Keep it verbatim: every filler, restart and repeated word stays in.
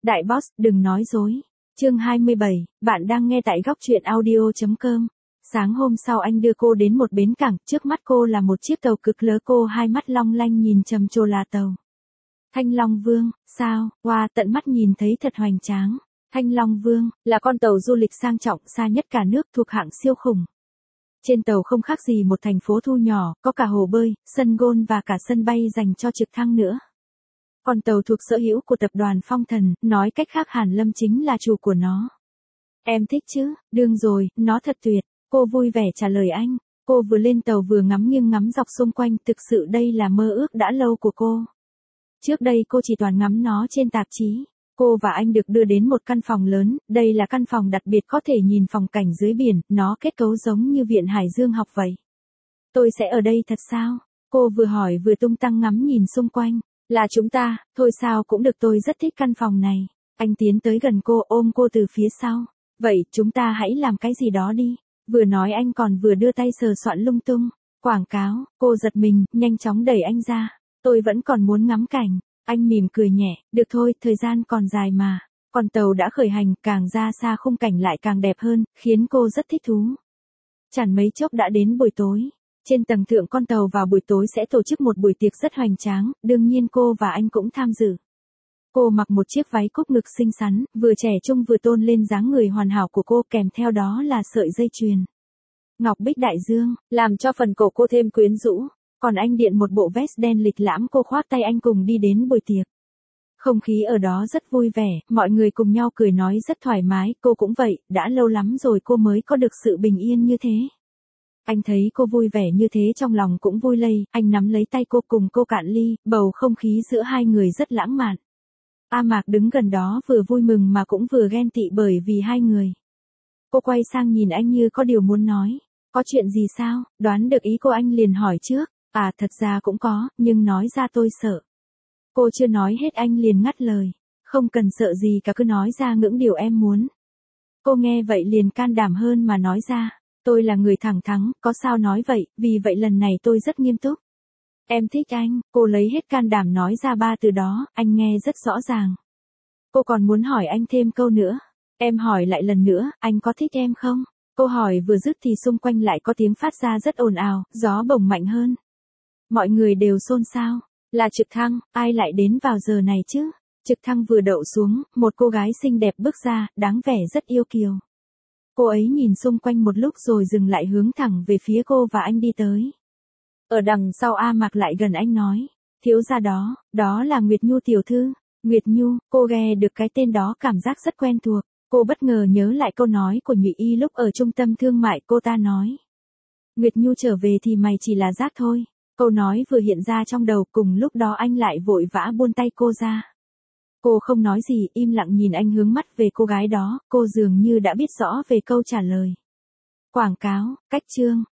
Đại boss, đừng nói dối. Chương hai mươi bảy, bạn đang nghe tại góc truyện audio chấm com. Sáng hôm sau anh đưa cô đến một bến cảng, trước mắt cô là một chiếc tàu cực lớn, cô hai mắt long lanh nhìn trầm trồ là tàu Thanh Long Vương. Sao? Wow, tận mắt nhìn thấy thật hoành tráng. Thanh Long Vương là con tàu du lịch sang trọng xa nhất cả nước, thuộc hạng siêu khủng. Trên tàu không khác gì một thành phố thu nhỏ, có cả hồ bơi, sân golf và cả sân bay dành cho trực thăng nữa. Con tàu thuộc sở hữu của tập đoàn Phong Thần, nói cách khác Hàn Lâm chính là chủ của nó. Em thích chứ? Đương rồi, nó thật tuyệt. Cô vui vẻ trả lời anh. Cô vừa lên tàu vừa ngắm nghiêng ngắm dọc xung quanh, thực sự đây là mơ ước đã lâu của cô. Trước đây cô chỉ toàn ngắm nó trên tạp chí. Cô và anh được đưa đến một căn phòng lớn, đây là căn phòng đặc biệt có thể nhìn phong cảnh dưới biển, nó kết cấu giống như viện Hải Dương học vậy. Tôi sẽ ở đây thật sao? Cô vừa hỏi vừa tung tăng ngắm nhìn xung quanh. Là chúng ta, thôi sao cũng được, tôi rất thích căn phòng này. Anh tiến tới gần cô, ôm cô từ phía sau. Vậy chúng ta hãy làm cái gì đó đi. Vừa nói anh còn vừa đưa tay sờ soạn lung tung. Quảng cáo. Cô giật mình, nhanh chóng đẩy anh ra. Tôi vẫn còn muốn ngắm cảnh. Anh mỉm cười nhẹ, được thôi, thời gian còn dài mà. Con tàu đã khởi hành, càng ra xa khung cảnh lại càng đẹp hơn, khiến cô rất thích thú. Chẳng mấy chốc đã đến buổi tối. Trên tầng thượng con tàu vào buổi tối sẽ tổ chức một buổi tiệc rất hoành tráng, đương nhiên cô và anh cũng tham dự. Cô mặc một chiếc váy cúc ngực xinh xắn, vừa trẻ trung vừa tôn lên dáng người hoàn hảo của cô, kèm theo đó là sợi dây chuyền ngọc bích đại dương, làm cho phần cổ cô thêm quyến rũ. Còn anh điện một bộ vest đen lịch lãm, cô khoác tay anh cùng đi đến buổi tiệc. Không khí ở đó rất vui vẻ, mọi người cùng nhau cười nói rất thoải mái, cô cũng vậy, đã lâu lắm rồi cô mới có được sự bình yên như thế. Anh thấy cô vui vẻ như thế trong lòng cũng vui lây, anh nắm lấy tay cô cùng cô cạn ly, bầu không khí giữa hai người rất lãng mạn. A Mạc đứng gần đó vừa vui mừng mà cũng vừa ghen tị bởi vì hai người. Cô quay sang nhìn anh như có điều muốn nói. Có chuyện gì sao? Đoán được ý cô anh liền hỏi trước. À thật ra cũng có, nhưng nói ra tôi sợ. Cô chưa nói hết anh liền ngắt lời. Không cần sợ gì cả, cứ nói ra những điều em muốn. Cô nghe vậy liền can đảm hơn mà nói ra. Tôi là người thẳng thắn, có sao nói vậy, vì vậy lần này tôi rất nghiêm túc. Em thích anh, cô lấy hết can đảm nói ra ba từ đó, anh nghe rất rõ ràng. Cô còn muốn hỏi anh thêm câu nữa. Em hỏi lại lần nữa, anh có thích em không? Cô hỏi vừa dứt thì xung quanh lại có tiếng phát ra rất ồn ào, gió bồng mạnh hơn. Mọi người đều xôn xao. Là trực thăng, ai lại đến vào giờ này chứ? Trực thăng vừa đậu xuống, một cô gái xinh đẹp bước ra, đáng vẻ rất yêu kiều. Cô ấy nhìn xung quanh một lúc rồi dừng lại hướng thẳng về phía cô và anh đi tới. Ở đằng sau A Mạc lại gần anh nói. Thiếu gia đó, đó là Nguyệt Nhu tiểu thư. Nguyệt Nhu, cô nghe được cái tên đó cảm giác rất quen thuộc. Cô bất ngờ nhớ lại câu nói của Nhụy Y lúc ở trung tâm thương mại, cô ta nói. Nguyệt Nhu trở về thì mày chỉ là rác thôi. Câu nói vừa hiện ra trong đầu, cùng lúc đó anh lại vội vã buông tay cô ra. Cô không nói gì, im lặng nhìn anh hướng mắt về cô gái đó, cô dường như đã biết rõ về câu trả lời. Quảng cáo, cách chương.